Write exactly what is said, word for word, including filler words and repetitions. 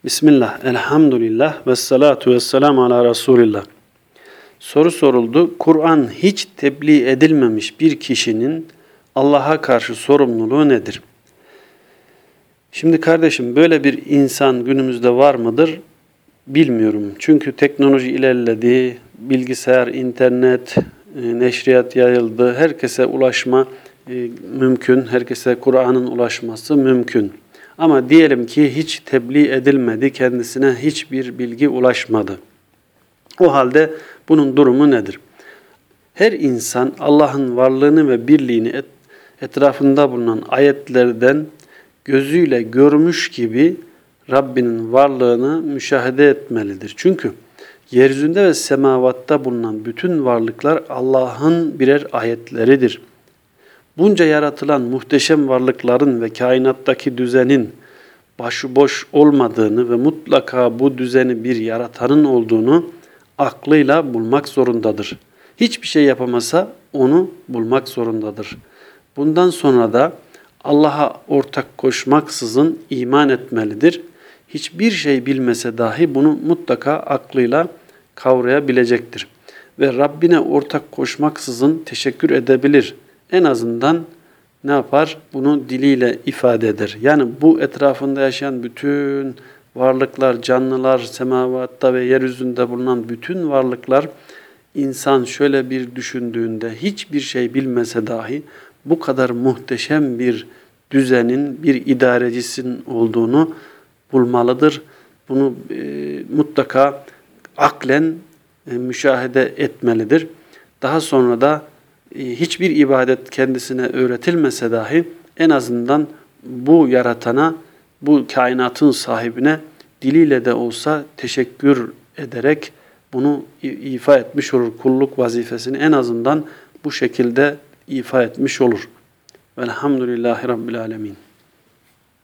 Bismillah, elhamdülillah, ve salatu ve selamu ala Resulillah. Soru soruldu. Kur'an hiç tebliğ edilmemiş bir kişinin Allah'a karşı sorumluluğu nedir? Şimdi kardeşim, böyle bir insan günümüzde var mıdır? Bilmiyorum. Çünkü teknoloji ilerledi, bilgisayar, internet, neşriyat yayıldı. Herkese ulaşma e, mümkün. Herkese Kur'an'ın ulaşması mümkün. Ama diyelim ki hiç tebliğ edilmedi, kendisine hiçbir bilgi ulaşmadı. O halde bunun durumu nedir? Her insan Allah'ın varlığını ve birliğini et, etrafında bulunan ayetlerden gözüyle görmüş gibi Rabbinin varlığını müşahede etmelidir. Çünkü yeryüzünde ve semavatta bulunan bütün varlıklar Allah'ın birer ayetleridir. Bunca yaratılan muhteşem varlıkların ve kainattaki düzenin başıboş olmadığını ve mutlaka bu düzeni bir yaratanın olduğunu aklıyla bulmak zorundadır. Hiçbir şey yapamasa onu bulmak zorundadır. Bundan sonra da Allah'a ortak koşmaksızın iman etmelidir. Hiçbir şey bilmese dahi bunu mutlaka aklıyla kavrayabilecektir. Ve Rabbine ortak koşmaksızın teşekkür edebilir. En azından ne yapar? Bunu diliyle ifade eder. Yani bu etrafında yaşayan bütün varlıklar, canlılar, semavatta ve yeryüzünde bulunan bütün varlıklar, insan şöyle bir düşündüğünde hiçbir şey bilmese dahi bu kadar muhteşem bir düzenin, bir idarecisinin olduğunu bulmalıdır. Bunu e, mutlaka aklen e, müşahede etmelidir. Daha sonra da e, hiçbir ibadet kendisine öğretilmese dahi en azından bu yaratana, bu kainatın sahibine diliyle de olsa teşekkür ederek bunu ifa etmiş olur. Kulluk vazifesini en azından bu şekilde ifa etmiş olur. Velhamdülillahi Rabbil Alemin.